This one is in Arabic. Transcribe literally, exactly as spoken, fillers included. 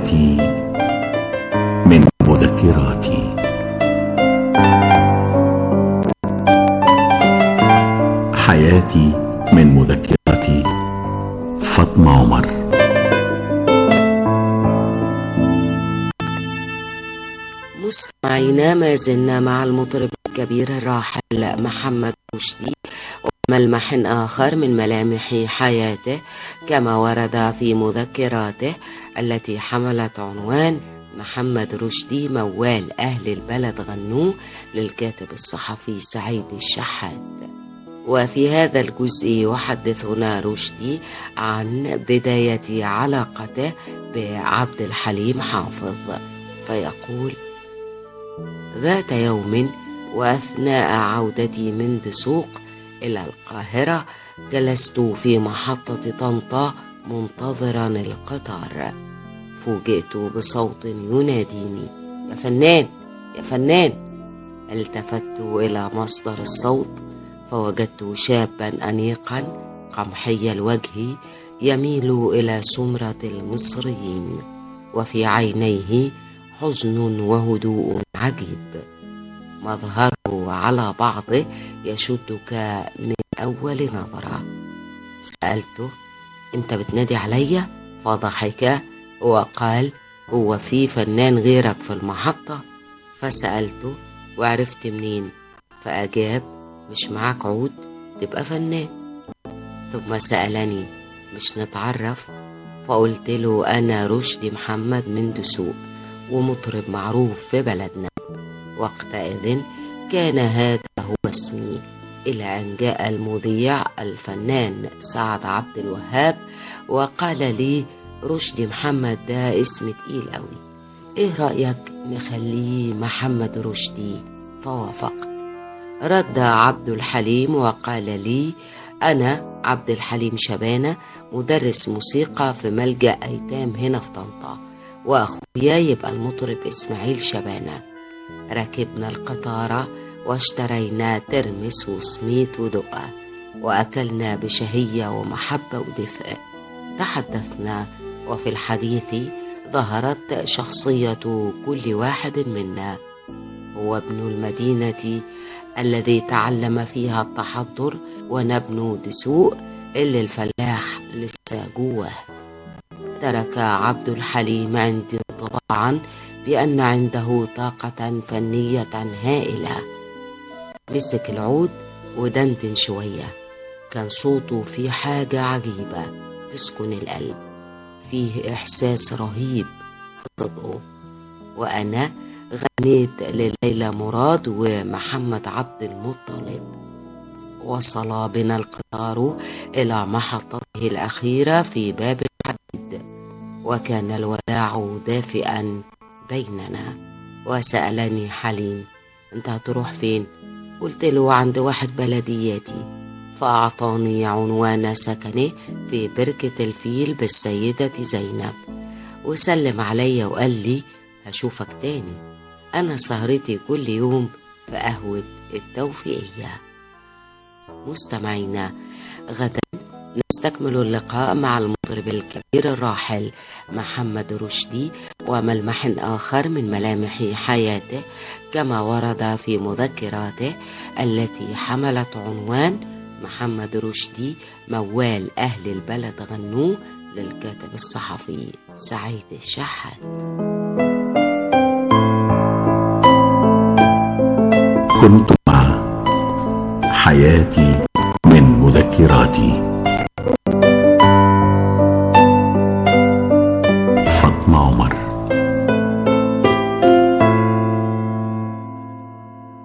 حياتي من مذكراتي. حياتي من مذكراتي، فاطمة عمر. مستمعينا، ما زلنا مع المطرب الكبير الراحل محمد رشدي وملمح آخر من ملامح حياته كما ورد في مذكراته التي حملت عنوان محمد رشدي موال أهل البلد غنوه للكاتب الصحفي سعيد الشحات. وفي هذا الجزء يحدثنا رشدي عن بداية علاقته بعبد الحليم حافظ، فيقول: ذات يوم وأثناء عودتي من دسوق إلى القاهرة جلست في محطة طنطا منتظرا القطار، فوجئت بصوت يناديني: يا فنان يا فنان. التفت إلى مصدر الصوت فوجدت شابا أنيقا قمحي الوجه يميل إلى سمرة المصريين، وفي عينيه حزن وهدوء عجيب، مظهره على بعضه يشدك من أول نظرة. سألته: أنت بتنادي عليا؟ فضحك وقال: هو في فنان غيرك في المحطة؟ فسألته: وعرفت منين؟ فأجاب: مش معاك عود تبقى فنان. ثم سألني: مش نتعرف؟ فقلت له: أنا رشدي محمد من دسوق ومطرب معروف في بلدنا. وقتئذ كان هذا هو اسمي، إلى أن جاء المذيع الفنان سعد عبد الوهاب وقال لي: رشدي محمد ده اسم تقيل قوي، ايه رأيك نخليه محمد رشدي؟ فوافقت. رد عبد الحليم وقال لي: أنا عبد الحليم شبانة، مدرس موسيقى في ملجأ أيتام هنا في طنطا، وأخويا يبقى المطرب إسماعيل شبانة. ركبنا القطارة واشترينا ترمس وسميت ودقة، وأكلنا بشهية ومحبة ودفء. تحدثنا، وفي الحديث ظهرت شخصية كل واحد منا. هو ابن المدينة الذي تعلم فيها التحضر، ونبن دسوق اللي الفلاح لسه جوه. ترك عبد الحليم عندي انطباعا بأن عنده طاقة فنية هائلة. مسك العود ودندن شوية، كان صوته في حاجة عجيبة تسكن القلب، فيه إحساس رهيب في صدقه. وأنا غنيت لليلى مراد ومحمد عبد المطلب. وصل بنا القطار إلى محطته الأخيرة في باب الحديد، وكان الوداع دافئا بيننا. وسألني حليم: أنت هتروح فين؟ قلت له: عند واحد بلدياتي. فأعطاني عنوان سكنه في بركة الفيل بالسيدة زينب، وسلم علي وقال لي: هشوفك تاني، أنا سهرتي كل يوم في قهوة التوفيقية. مستمعينا، غدا نستكمل اللقاء مع المطرب الكبير الراحل محمد رشدي وملمح آخر من ملامح حياته كما ورد في مذكراته التي حملت عنوان محمد رشدي موال أهل البلد غنوه للكاتب الصحفي سعيد الشحات. كنت مع حياتي من مذكراتي.